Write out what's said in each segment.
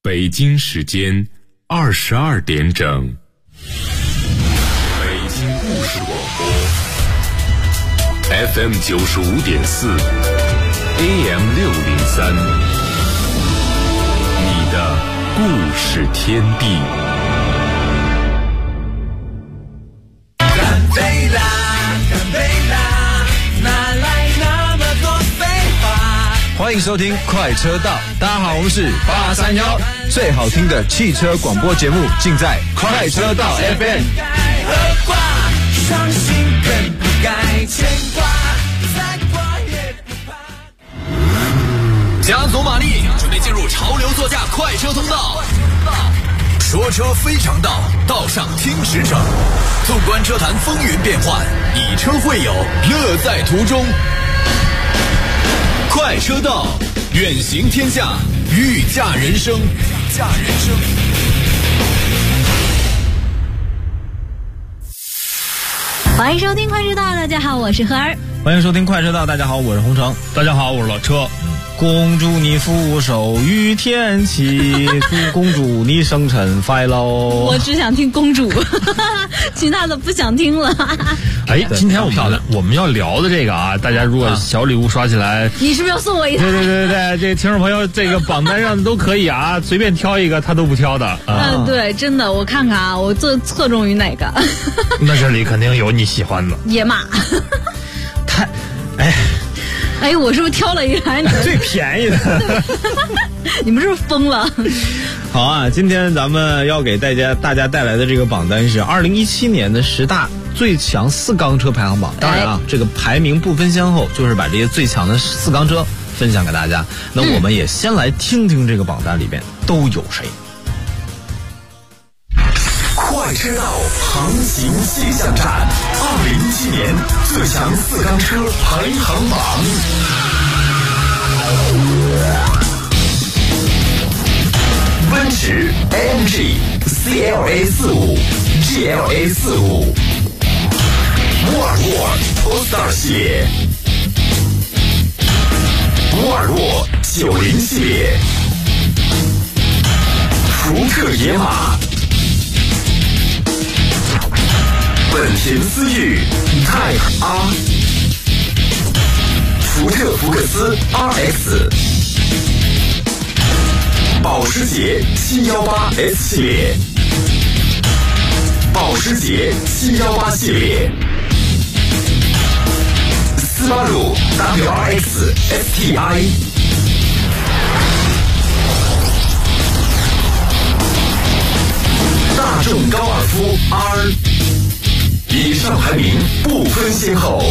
北京时间22点整，北京故事广播 FM 95.4 AM 603，你的故事天地。 干杯啦，干杯啦，哪来那么多废话？ 欢迎收听快车道，大家好，我们是831，最好听的汽车广播节目尽在快车道 FM。 何挂伤心更不该牵挂，再挂也不怕。 加足马力，准备进入潮流座驾快车通道。说车非常道，道上听驰骋。纵观车坛风云变幻，以车会友，乐在途中。快车道，远行天下，御驾人生。 欢迎收听快车道，大家好，我是何儿。 欢迎收听快车道，大家好，我是洪城。 大家好，我是老车。 恭祝你福寿与天齐，恭祝你生辰快乐。 我只想听公主，其他的不想听了。 哎，今天我们要聊的这个啊，大家如果小礼物刷起来， 你是不是要送我一台？ 对，这听众朋友这个榜单上的都可以啊，随便挑一个他都不挑的。 对，真的，我看看啊，我最侧重于哪个？ 那这里肯定有你喜欢的。 野马。哎，我是不是挑了一台最便宜的？ 你们是不是疯了？ 好啊，今天咱们要给大家带来的这个榜单是2017年的10大最强4缸车排行榜。当然啊，这个排名不分先后，就是把这些最强的4缸车分享给大家。那我们也先来听听这个榜单里边都有谁。 快车道航行气象站，2017年最强4缸车排行榜。奔驰 AMG CLA 45 GLA 45，沃尔沃 All-Star 系列，沃尔沃90系列，福特野马，本田思域 Type R， 福特福克斯 RX， 保时捷718S 系列，保时捷718系列，斯巴鲁 WRX STI， 大众高尔夫 R。以上排名不分先后。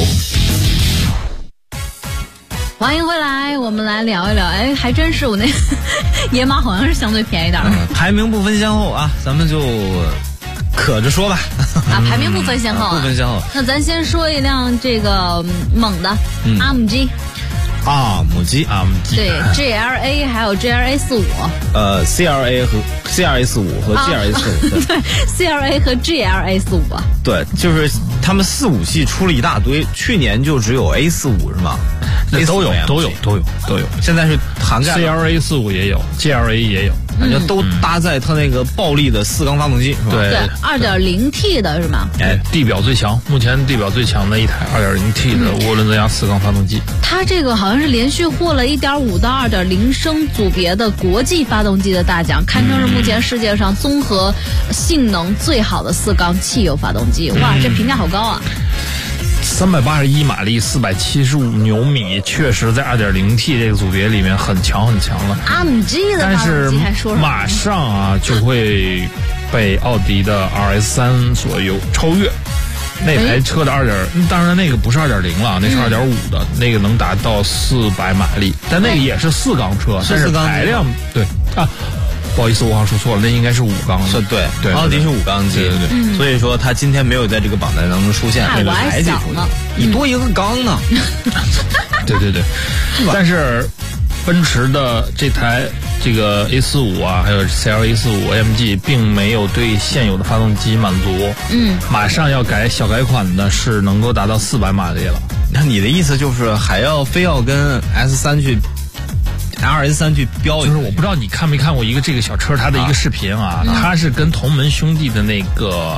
欢迎回来，我们来聊一聊。哎，还真是我那野马好像是相对便宜点的。 排名不分先后啊，咱们就可着说吧。 排名不分先后啊， 不分先后。 那咱先说一辆这个猛的阿姆机。 阿姆机对 GLA 还有 GLA 45， CLA 和 CLA 45和 GLA 45， 对 CLA 和 GLA 45啊， 对，就是他们45系出了一大堆，去年就只有 A45是吗？ 都有， 现在是涵盖 CLA 45也有 ，GLA 也有， 感觉都搭载它那个暴力的4缸发动机，是吧？ 对 ，2.0T 的是吗？ 哎，地表最强，目前地表最强的一台2.0T 的涡轮增压4缸发动机。 它这个好像是连续获了1.5到2.0升组别的国际发动机的大奖，堪称是目前世界上综合性能最好的4缸汽油发动机。哇，这评价好高啊 ！381马力，475牛米，确实在2.0T 这个组别里面很强了。 阿姆机的发动机还说什么？ 马上啊就会被奥迪的 RS3 所超越。那台车的当然那个不是2.0了，那是2.5的，那个能达到400马力，但那个也是4缸车，但是排量对啊。不好意思，我好像说错了，那应该是5缸的。 对，奥迪是5缸机，对，所以说它今天没有在这个榜单当中出现。 我还想呢， 你多一个缸呢。 对，但是奔驰的这台这个 A45啊，还有 CLA 45 AMG 并没有对现有的发动机满足。马上要小改款的是能够达到400马力了。 那你的意思就是非要跟 S3 去 RS3去标一下。 就是我不知道你看没看过一个这个小车它的一个视频啊，它是跟同门兄弟的那个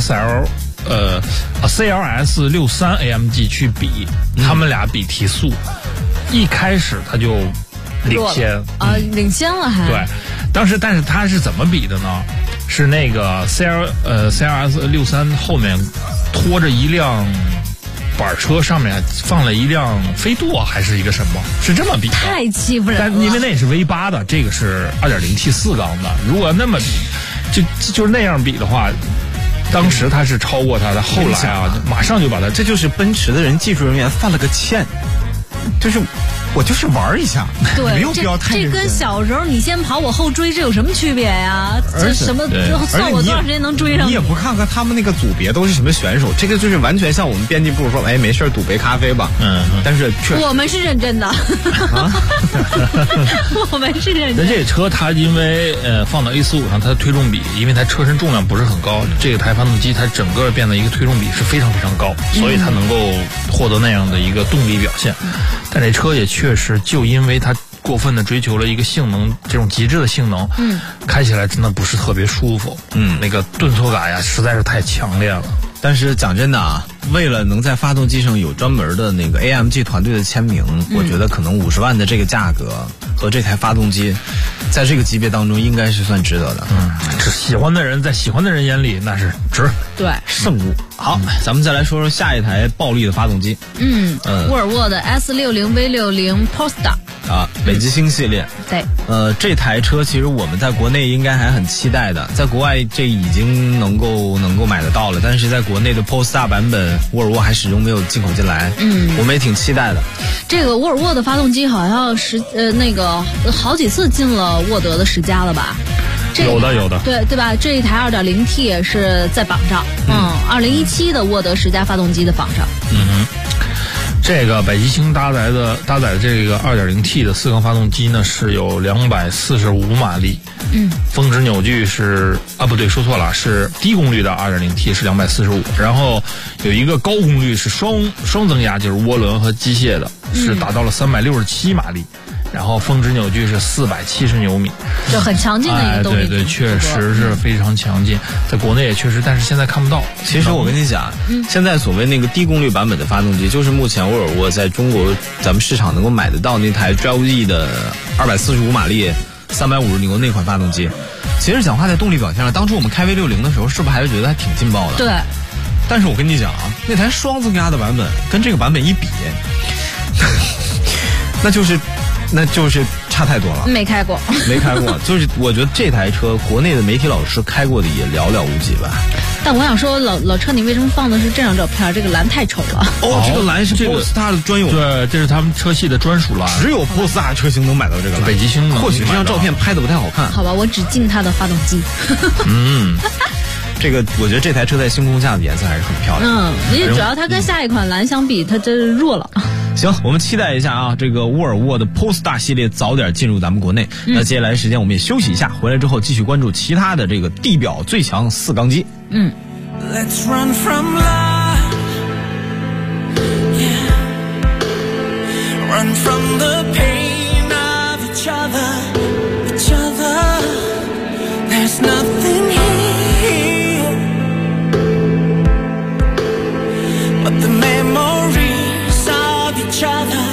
CLS 63 AMG 去比，他们俩比提速，一开始他就领先领先了还。 对，但是他是怎么比的呢？是那个 CLS 63后面拖着一辆板车，上面放了一辆飞度还是一个什么？是这么比的。 太欺负人了。 但因为那是 V8 的，这个是 2.0T 4缸的，如果那么比，就是那样比的话，当时他是超过他的，后来啊，马上就把他， 这就是奔驰的人技术人员犯了个欠，就是我就是玩一下， 对， 没有必要太这跟小时候你先跑我后追这有什么区别呀？这什么算我多长时间能追上你也不看看他们那个组别都是什么选手，这个就是完全像我们编辑部说，哎，没事赌杯咖啡吧。但是确实我们是认真的。我们是认真的。 那这车它因为放到 A45上，它的推重比，因为它车身重量不是很高，这个台发动机它整个变得一个推重比是非常非常高，所以它能够获得那样的一个动力表现。但这车也确实就因为它过分的追求了一个性能，这种极致的性能，开起来真的不是特别舒服，那个顿挫感呀实在是太强烈了。 但是讲真的啊，为了能在发动机上有专门的那个 AMG 团队的签名，我觉得可能50万的这个价格和这台发动机，在这个级别当中应该是算值得的。 这喜欢的人在喜欢的人眼里那是值， 对， 圣物。好，咱们再来说说下一台暴力的发动机。 沃尔沃的 S60 V60 Polestar 啊，北极星系列。 对， 这台车其实我们在国内应该还很期待的，在国外这已经能够买得到了，但是在国内的 Polestar 版本，沃尔沃还始终没有进口进来。我们也挺期待的。 这个沃尔沃的发动机好像那个好几次进了沃德的10佳了吧？ 有的， 对吧？这一台 2.0T 也是在榜上，2017的沃德10佳发动机的榜上。 这个北极星搭载的这个 2.0T 的4缸发动机呢，是有245马力，峰值扭矩是不对，说错了，是低功率的 2.0T 是245，然后有一个高功率是双增压，就是涡轮和机械的，是达到了367马力。然后峰值扭矩是470牛米， 就很强劲的一个动力。 对，确实是非常强劲，在国内也确实，但是现在看不到。 其实我跟你讲，现在所谓那个低功率版本的发动机，就是目前沃尔沃在中国咱们市场能够买得到那台 Drive E 的245马力350牛那款发动机。其实讲话在动力表现上，当初我们开 V60的时候，是不是还是觉得还挺劲爆的？ 对。 但是我跟你讲啊，那台双增压的版本跟这个版本一比，那就是差太多了。 没开过， 就是我觉得这台车国内的媒体老师开过的也寥寥无几吧。 但我想说，老车，你为什么放的是这张照片？这个蓝太丑了。 这个蓝是 Polestar 的专有， 对，这是他们车系的专属蓝， 只有 Polestar 车型能买到这个蓝。 北极星或许这张照片拍的不太好看。 好吧，我只进它的发动机。 这个我觉得这台车在星空下的颜色还是很漂亮。 因为主要它跟下一款蓝相比，它真是弱了。 行，我们期待一下啊，这个沃尔沃的 Polestar 系列早点进入咱们国内。那接下来时间我们也休息一下，回来之后继续关注其他的这个地表最强4缸机。 Let's run from love, yeah. Run from the pain of each other. There's nothing here but the memories of each other.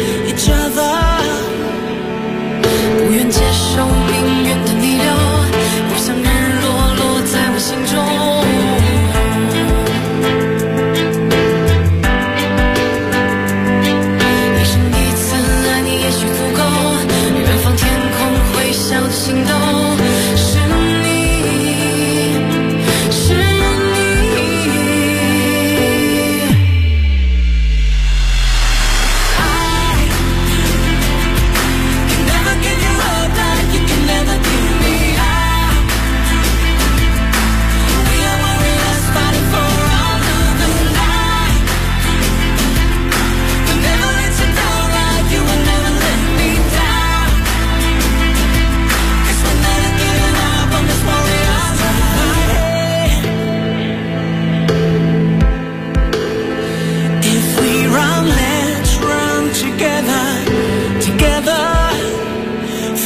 不愿接受命运的逆流，不想日落落在我心中。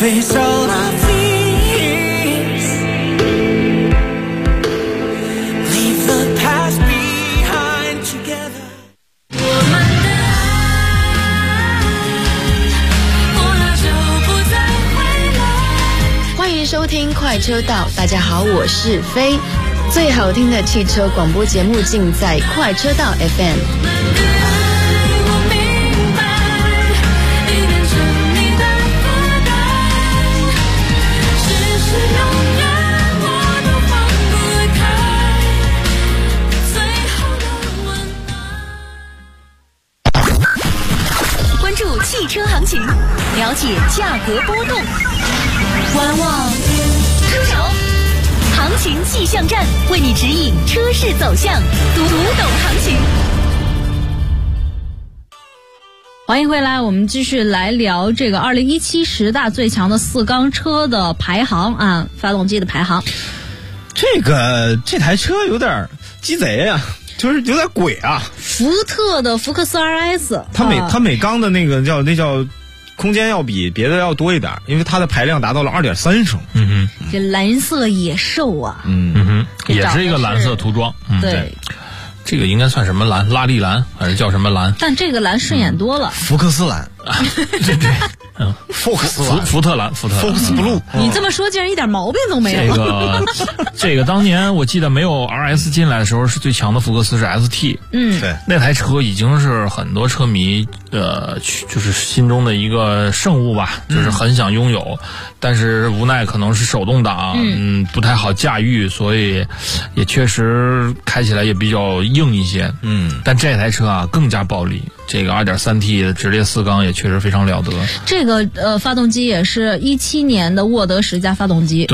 face all our fears, leave the past behind together. 我们的爱过了就不再回来。 欢迎收听快车道，大家好，我是飞。最好听的汽车广播节目尽在快车道 FM。 我明白，已变成你的负担，只是永远我都放不开最后的温暖。 关注汽车行情，了解价格波动，观望出手。行情气象站为你指引车市走向，读懂行情。 欢迎回来，我们继续来聊这个201710大最强的4缸车的排行啊，发动机的排行。 这台车有点鸡贼呀，就是有点鬼啊。 福特的福克斯 RS， 它每缸的那叫空间要比别的要多一点，因为它的排量达到了2.3升。 这蓝色野兽啊， 也是一个蓝色涂装。 对， 这个应该算什么蓝？拉力蓝还是叫什么蓝？ 但这个蓝顺眼多了。 福克斯蓝， 对， 福克斯蓝， 福特蓝，福克斯 blue。 你这么说，竟然一点毛病都没有。 这个当年我记得没有 RS 进来的时候，是最强的福克斯是 ST。 对， 那台车已经是很多车迷就是心中的一个圣物吧，就是很想拥有，但是无奈可能是手动挡，不太好驾驭，所以也确实开起来也比较硬一些。但这台车啊更加暴力，这个 2.3T 的直列4缸也确实非常了得。 这个发动机也是17年的沃德10加发动机。 对，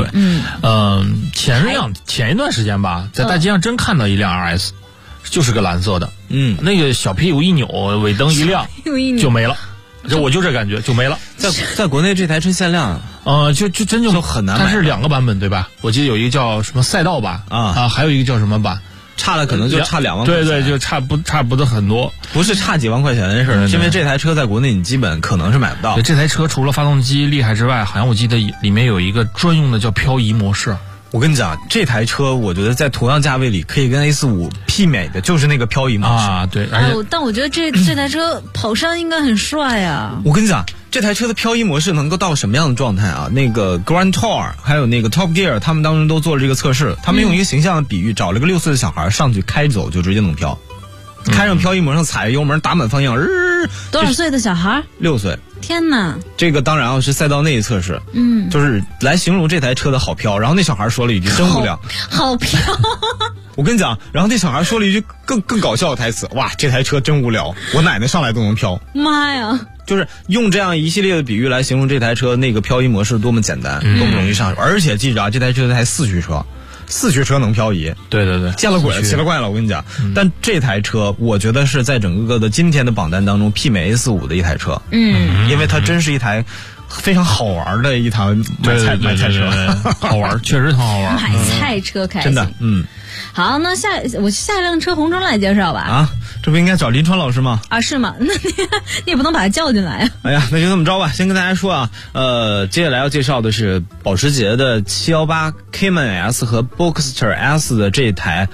前一段时间吧，在大街上真看到一辆 RS，就是个蓝色的，那个小屁股一扭，尾灯一亮就没了，我就这感觉就没了。 在国内这台车限量， 就真就很难买。 它是2个版本对吧？我记得有一个叫什么赛道版还有一个叫什么版？ 差了可能就差2万块钱。 对，就差不得很多， 不是差几万块钱的事儿，因为这台车在国内你基本可能是买不到。 这台车除了发动机厉害之外，好像我记得里面有一个专用的叫漂移模式。 我跟你讲，这台车我觉得在同样价位里可以跟 A45 媲美的，就是那个漂移模式啊。对， 但我觉得这台车跑山应该很帅啊。 我跟你讲，这台车的漂移模式能够到什么样的状态啊？那个 Grand Tour 还有那个 Top Gear， 他们当中都做了这个测试。他们用一个形象的比喻，找了个6岁的小孩上去开走就直接能飘，开上漂移模式，踩油门打满方向。 多少岁的小孩 ？6岁。 天哪！ 这个当然是赛道内测试，就是来形容这台车的好飘。然后那小孩说了一句真无聊， 好飘。 我跟你讲，然后那小孩说了一句更搞笑的台词，哇，这台车真无聊，我奶奶上来都能飘。 妈呀！ 就是用这样一系列的比喻来形容这台车那个漂移模式多么简单，多么容易上手。而且记着啊，这台车是台4驱车。4驱车能漂移， 对， 见了鬼了，奇了怪了，我跟你讲。但这台车，我觉得是在整个的今天的榜单当中媲美 A45 的一台车。因为它真是一台非常好玩的一台买菜车， 好玩，确实很好玩。 买菜车开心， 真的， 好，那下一辆车红中来介绍吧。 啊，这不应该找林川老师吗？ 啊，是吗？那你也不能把他叫进来啊。 哎呀，那就这么着吧。先跟大家说啊，接下来要介绍的是保时捷的718 Cayman S 和 Boxster S 的这台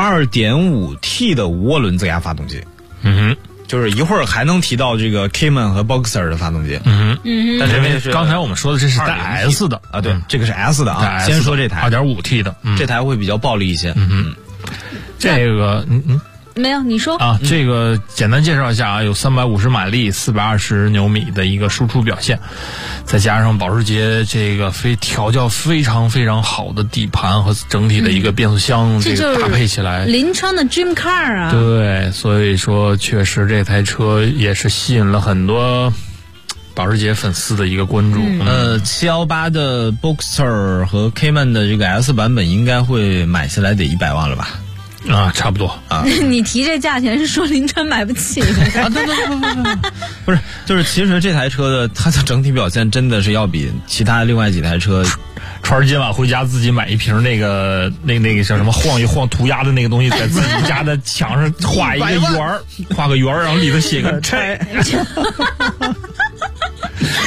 2.5T 的无涡轮增压发动机。就是一会儿还能提到这个 Cayman 和 Boxster 的发动机。但是刚才我们说的这是带 S 的啊，对，这个是 S 的啊。先说这台 2.5T 的， 这台会比较暴力一些。 这个没有，你说啊，这个简单介绍一下啊，有350马力、420牛米的一个输出表现，再加上保时捷这个调教非常非常好的底盘和整体的一个变速箱，这个搭配起来， 林川的 Dream Car 啊。 对，所以说确实这台车也是吸引了很多保时捷粉丝的一个关注。 718的 Boxster 和 Cayman 的这个 S 版本应该会买下来得100万了吧？ 啊，差不多啊。 你提这价钱是说林川买不起啊？对，不是，就是其实这台车的它的整体表现真的是要比其他另外几台车。 川儿今晚回家自己买一瓶那个叫什么晃一晃涂鸦的那个东西，在自己家的墙上画一个圆儿，画个圆儿，然后里头写个拆。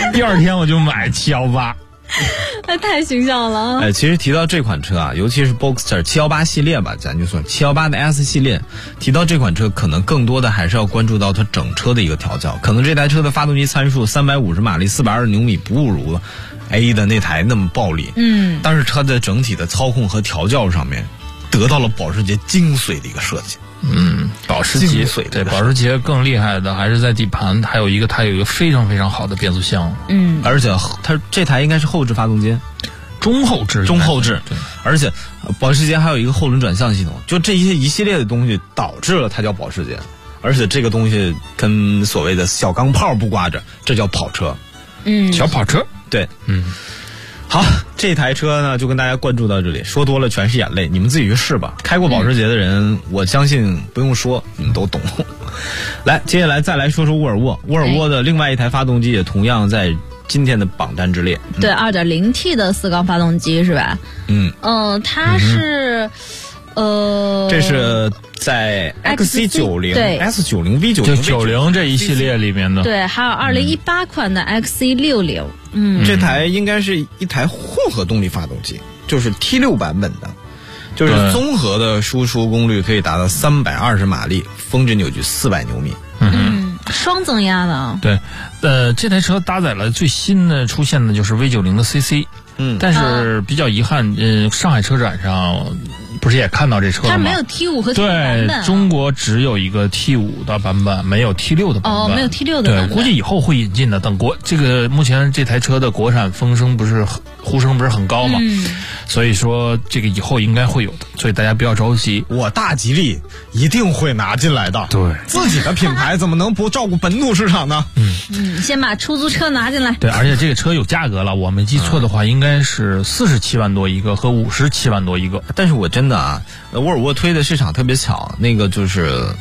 第二天我就买718。 那太形象了。 其实提到这款车啊，尤其是 Boxster 718系列吧，咱就说718的 S 系列，提到这款车，可能更多的还是要关注到它整车的一个调教。可能这台车的发动机参数350马力420牛米不如 A 的那台那么暴力，但是它的整体的操控和调教上面得到了保时捷精髓的一个设计。 保时捷对保时捷更厉害的还是在底盘，还有一个它有一个非常非常好的变速箱， 而且它这台应该是后置发动机， 中后置， 对，而且保时捷还有一个后轮转向系统，就这一系列的东西导致了它叫保时捷，而且这个东西跟所谓的小钢炮不挂着，这叫跑车， 小跑车， 对，好，这台车呢就跟大家关注到这里，说多了全是眼泪，你们自己去试吧。开过保时捷的人，我相信不用说，你们都懂。来，接下来再来说说沃尔沃，沃尔沃的另外一台发动机也同样在今天的榜单之列。 对，2.0T 的4缸发动机是吧？它是。 这是在 XC90 对 S90 V90 就90这一系列里面的， 对，还有2018款的 XC60， 这台应该是一台混合动力发动机，就是 T6 版本的，就是综合的输出功率可以达到320马力，峰值扭矩400牛米。 双增压的。 对，这台车搭载了最新的出现的就是 V90 的 CC，但是比较遗憾，上海车展上不是也看到这车了吗？ 它没有 T5 和 T6 版本。 对，中国只有一个 T5 的版本，没有 T6 的版本。 没有 T6 的版本。 对，估计以后会引进的。等目前这台车的国产呼声不是很高嘛？所以说这个以后应该会有的，所以大家不要着急。 我大吉利一定会拿进来的。 对， 自己的品牌怎么能不照顾本土市场呢？ 先把出租车拿进来。 对，而且这个车有价格了，我没记错的话，应该是47万多一个和57万多一个。 但是我真的啊，沃尔沃推的市场特别巧，那个就是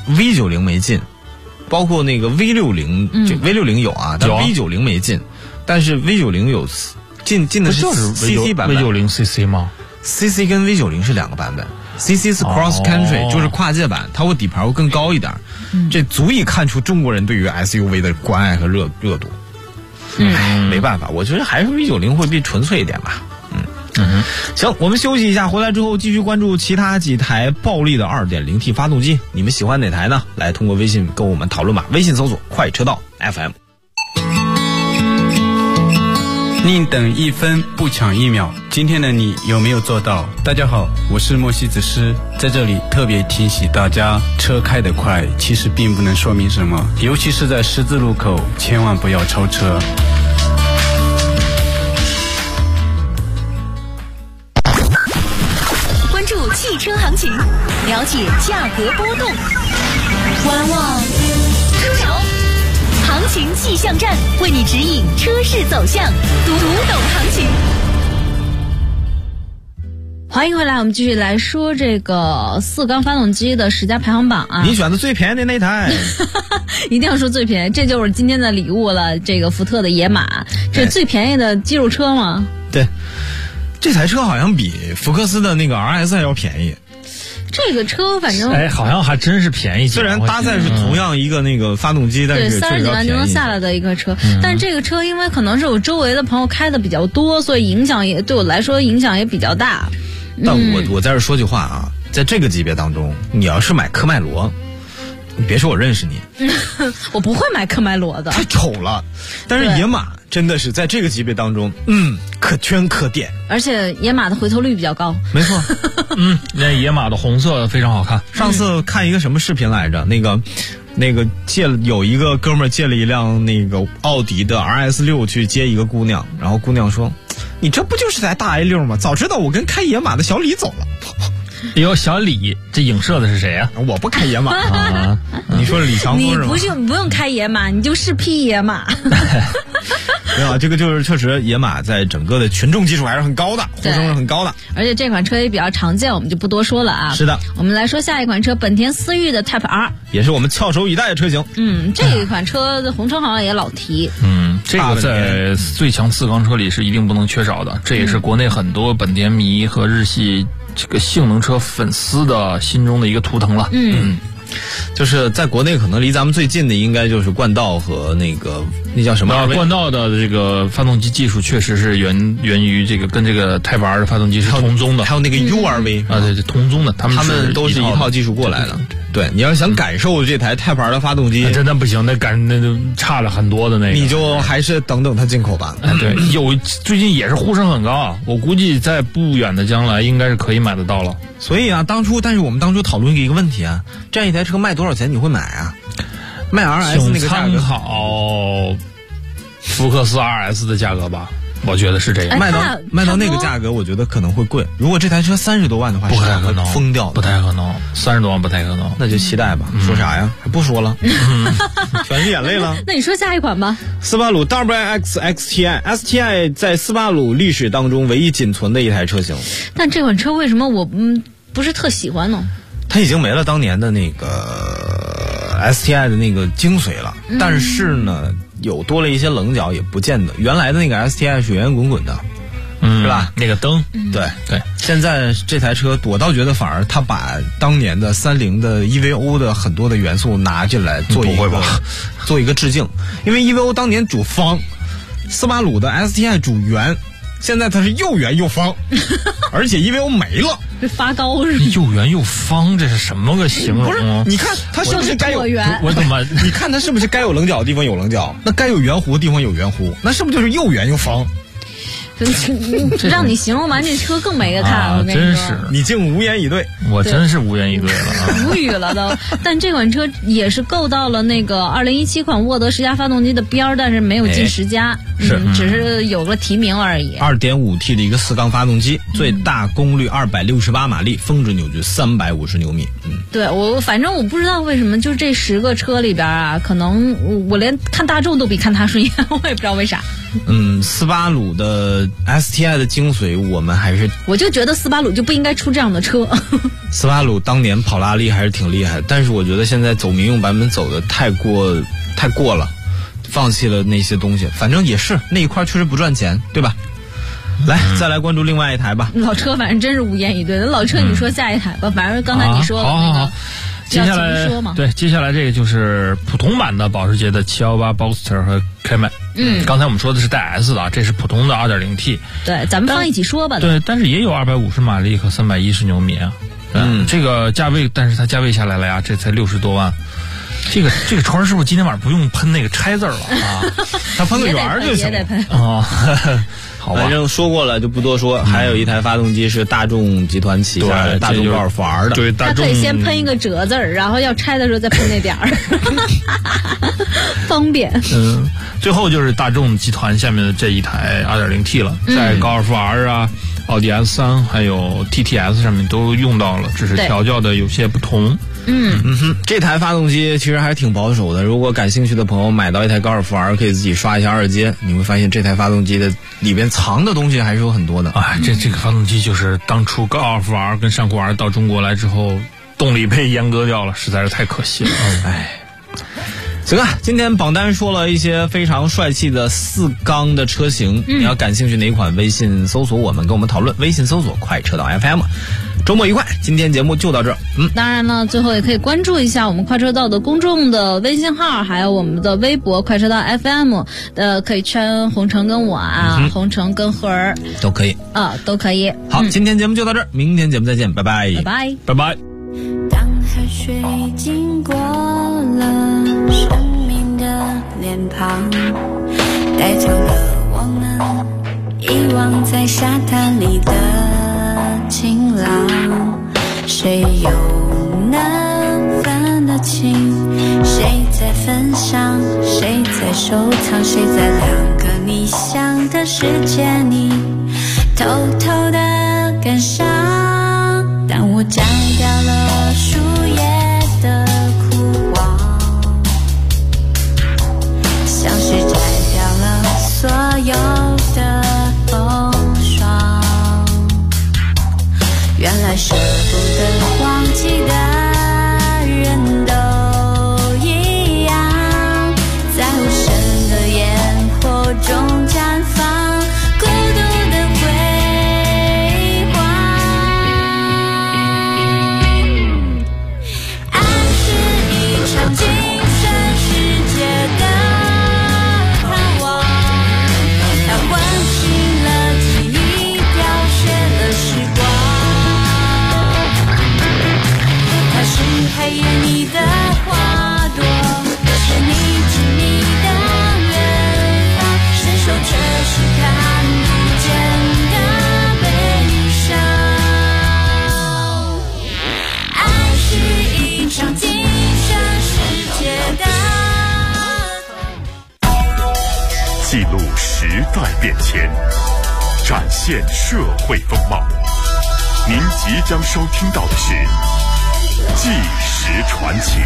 V90 没进，包括那个 V60，V60 有啊，但 V90 没进，但是 V90 有进的是 CC 版本。 V90 CC 吗 ？CC 跟 V90 是两个版本。CC 是 Cross Country，就是跨界版，它会底盘会更高一点，这足以看出中国人对于 SUV 的关爱和热度。没办法，我觉得还是 V90 会比纯粹一点吧。行，我们休息一下，回来之后继续关注其他几台暴力的 2.0T 发动机，你们喜欢哪台呢？来通过微信跟我们讨论吧，微信搜索快车道 FM。 宁等1分不抢1秒，今天的你有没有做到？大家好，我是莫西子诗，在这里特别提醒大家，车开得快其实并不能说明什么，尤其是在十字路口，千万不要超车。 关注汽车行情，了解价格波动，观望车潮。行情气象站为你指引车市走向，读懂行情。 欢迎回来，我们继续来说这个4缸发动机的10佳排行榜啊。 你选的最便宜的那台， 一定要说最便宜，这就是今天的礼物了。这个福特的野马，这最便宜的肌肉车吗？ 对，这台车好像比福克斯的那个 RS 还要便宜。 这个车反正好像还真是便宜。 虽然搭载是同样一个那个发动机，但是 30几万就能下来的一个车，但是这个车因为可能是我周围的朋友开的比较多，所以影响也对我来说影响也比较大。 但我在这说句话啊，在这个级别当中，你要是买科迈罗，你别说我认识你， 我不会买科迈罗的， 太丑了。但是野马真的是在这个级别当中，可圈可点， 而且野马的回头率比较高。 没错， 那野马的红色非常好看。 上次看一个什么视频来着？那个有一个哥们儿借了一辆那个奥迪的 RS6 去接一个姑娘，然后姑娘说：“你这不就是台大 A6 吗？早知道我跟开野马的小李走了。” 有小李，这影射的是谁啊？ 我不开野马啊！你说李强峰是吗？ 你不用开野马，你就是批野马。 没有，这个就是确实野马在整个的群众基础还是很高的，呼声是很高的。 而且这款车也比较常见，我们就不多说了啊。 是的， 我们来说下一款车，本田思域的 Type R， 也是我们翘首以待的车型。 这一款车的红车好像也老提。 这个在最强4缸车里是一定不能缺少的，这也是国内很多本田迷和日系这个性能车粉丝的心中的一个图腾了。 就是在国内可能离咱们最近的应该就是冠道和那叫什么？ 冠道的这个发动机技术确实是源于这个跟这个Type R的发动机是同宗的， 还有那个 URV 啊，对，同宗的，他们都是一套技术过来的。对，你要想感受这台Type R的发动机， 真的不行，那就差了很多的那个， 你就还是等等它进口吧。 对，最近也是呼声很高，我估计在不远的将来应该是可以买得到了。 所以啊，但是我们当初讨论一个问题啊，这样一台车卖多少钱你会买啊？卖 RS 那个价格， 参考福克斯 RS 的价格吧。我觉得是这样， 卖到那个价格，我觉得可能会贵。如果这台车30多万的话， 不太可能， 疯掉， 不太可能，30多万不太可能， 那就期待吧。说啥呀？还不说了，全是眼泪了。 那你说下一款吧。 斯巴鲁 WX XTI 在斯巴鲁历史当中唯一仅存的一台车型。 但这款车为什么我不是特喜欢呢？ 它已经没了当年的那个 STI 的那个精髓了，但是呢，有多了一些棱角，也不见得。原来的那个 STI 是圆圆滚滚的，是吧？ 那个灯， 对。现在这台车，我倒觉得反而它把当年的30的 EVO 的很多的元素拿进来做一个致敬，因为 EVO 当年主方，斯巴鲁的 STI 主圆。现在它是又圆又方，而且EVO没了， 这发高是吗？ 又圆又方，这是什么个形容？ 不是，你看它是不是该有我怎么？ 你看它是不是该有棱角的地方有棱角？那该有圆弧的地方有圆弧，那是不是就是又圆又方？ 让你形容完这车更没个看，我跟你说， 真是你竟无言以对， 我真是无言以对了啊， 无语了都。但这款车也是够到了那个2017款沃德10佳发动机的边儿，但是没有进10佳，只是有个提名而已。 2.5T 的一个4缸发动机，最大功率268马力，峰值扭矩350牛米。 对，反正我不知道为什么，就是这10个车里边啊，可能我连看大众都比看它顺眼，我也不知道为啥。 斯巴鲁的 STI 的精髓，我就觉得斯巴鲁就不应该出这样的车。 斯巴鲁当年跑拉力还是挺厉害，但是我觉得现在走民用版本走的太过了，放弃了那些东西。反正也是那一块确实不赚钱，对吧？来，再来关注另外一台吧。 老车反正真是无言以对的。老车，你说下一台吧，反正刚才你说的那个。 接下来这个就是普通版的保时捷的718 Boxster 和 Cayman。刚才我们说的是带 S 的，这是普通的 2.0T。 对，咱们放一起说吧。 对，但是也有250马力和310牛米啊。这个价位，但是它价位下来了呀，这才60多万。这个川师傅今天晚上不用喷那个拆字了啊，他喷个圆就行了。哦，好吧， 反正说过了就不多说。还有一台发动机是大众集团旗下的大众高尔夫 R 的， 对， 他可以先喷一个折字儿，然后要拆的时候再喷那点儿，方便。 最后就是大众集团下面的这一台 2.0T 了，在高尔夫 R 啊、奥迪 S3 还有 TTS 上面都用到了，只是调教的有些不同。 这台发动机其实还挺保守的。如果感兴趣的朋友买到一台高尔夫 R， 可以自己刷一下2阶，你会发现这台发动机的里边藏的东西还是有很多的。 这个发动机就是当初高尔夫 R 跟上酷 R 到中国来之后，动力被阉割掉了，实在是太可惜了。 行啊，今天榜单说了一些非常帅气的4缸的车型，你要感兴趣哪款，微信搜索我们，跟我们讨论，微信搜索快车道 FM。周末愉快，今天节目就到这儿。 当然了，最后也可以关注一下我们快车道的公众的微信号，还有我们的微博快车道 FM，可以圈红橙跟我啊，红橙跟何儿都可以都可以。 好，今天节目就到这儿，明天节目再见，拜拜， 拜拜， 拜拜。 当海水经过了生命的脸庞，带走了我们遗忘在沙滩里的晴朗，谁又能分得清谁在分享，谁在收藏，谁在两个你想的世界里偷偷的感伤。当我摘掉了树叶的枯黄，像是摘掉了所有的风霜，原来舍不得忘记的人都一样，在无声的烟火中绽放孤独的辉煌。爱是记录时代变迁，展现社会风貌。您即将收听到的是《纪实传奇》。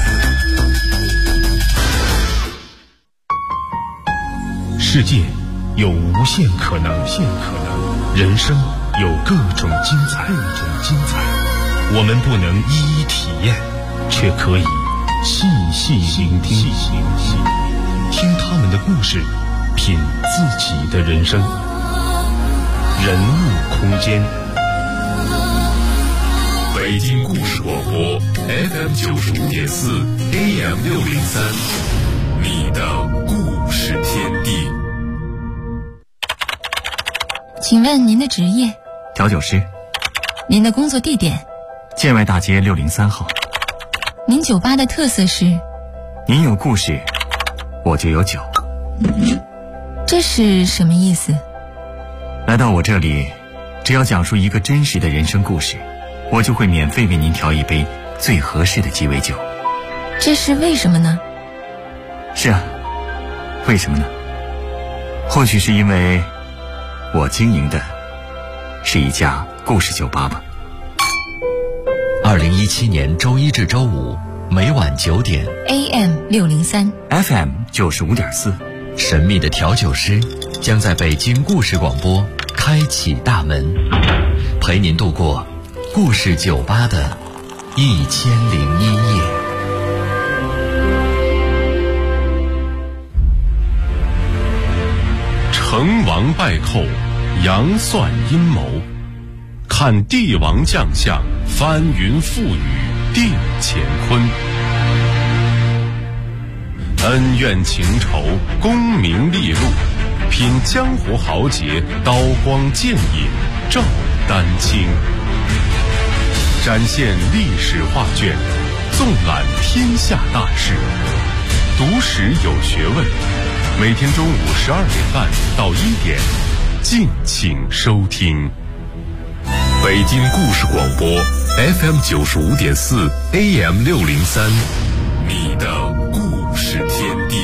世界有无限可能，人生有各种精彩。我们不能一一体验，却可以细细聆听，听他们的故事，品自己的人生。人物空间，北京故事广播 FM 95.4 AM 603，你的故事天地。 请问您的职业？ 调酒师。 您的工作地点？ 建外大街603号。 您酒吧的特色是？ 您有故事，我就有酒。 这是什么意思？ 来到我这里，只要讲述一个真实的人生故事，我就会免费为您调一杯最合适的鸡尾酒。 这是为什么呢？ 是啊，为什么呢？或许是因为我经营的是一家故事酒吧吧。 2017年周一至周五每晚9点 AM 603 FM 95.4， 神秘的调酒师将在北京故事广播开启大门，陪您度过故事酒吧的1001夜。 成王败寇，杨算阴谋，看帝王将相，翻云覆雨定乾坤。恩怨情仇，功名利禄，品江湖豪杰，刀光剑影照丹青。展现历史画卷，纵览天下大事，读史有学问。每天中午12点半到1点，敬请收听。北京故事广播 FM 95.4 AM 603，你的故事天地。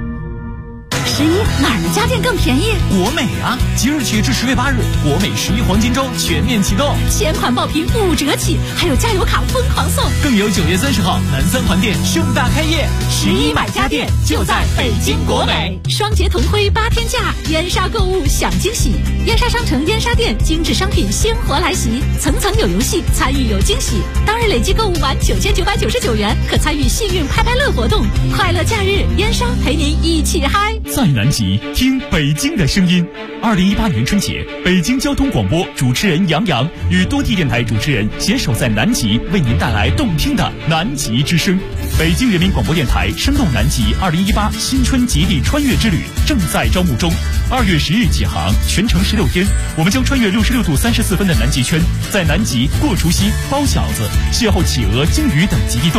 11哪儿的家电更便宜？ 国美啊！即日起至10月8日，国美11黄金周全面启动， 全款爆品5折起，还有加油卡疯狂送， 更有9月30号南三环店盛大开业。 11买家电就在北京国美，双节同辉8天价，燕莎购物享惊喜。燕莎商城燕莎店精致商品鲜活来袭，层层有游戏，参与有惊喜。当日累计购物满9999元，可参与幸运拍拍乐活动。快乐假日，燕莎陪您一起嗨。 在南极听北京的声音。2018年春节，北京交通广播主持人杨洋与多地电台主持人携手在南极，为您带来动听的南极之声。北京人民广播电台声动南极2018新春极地穿越之旅正在招募中，2月10日起航，全程16天，我们将穿越66度34分的南极圈，在南极过除夕、包饺子、邂逅企鹅、鲸鱼等极地动物。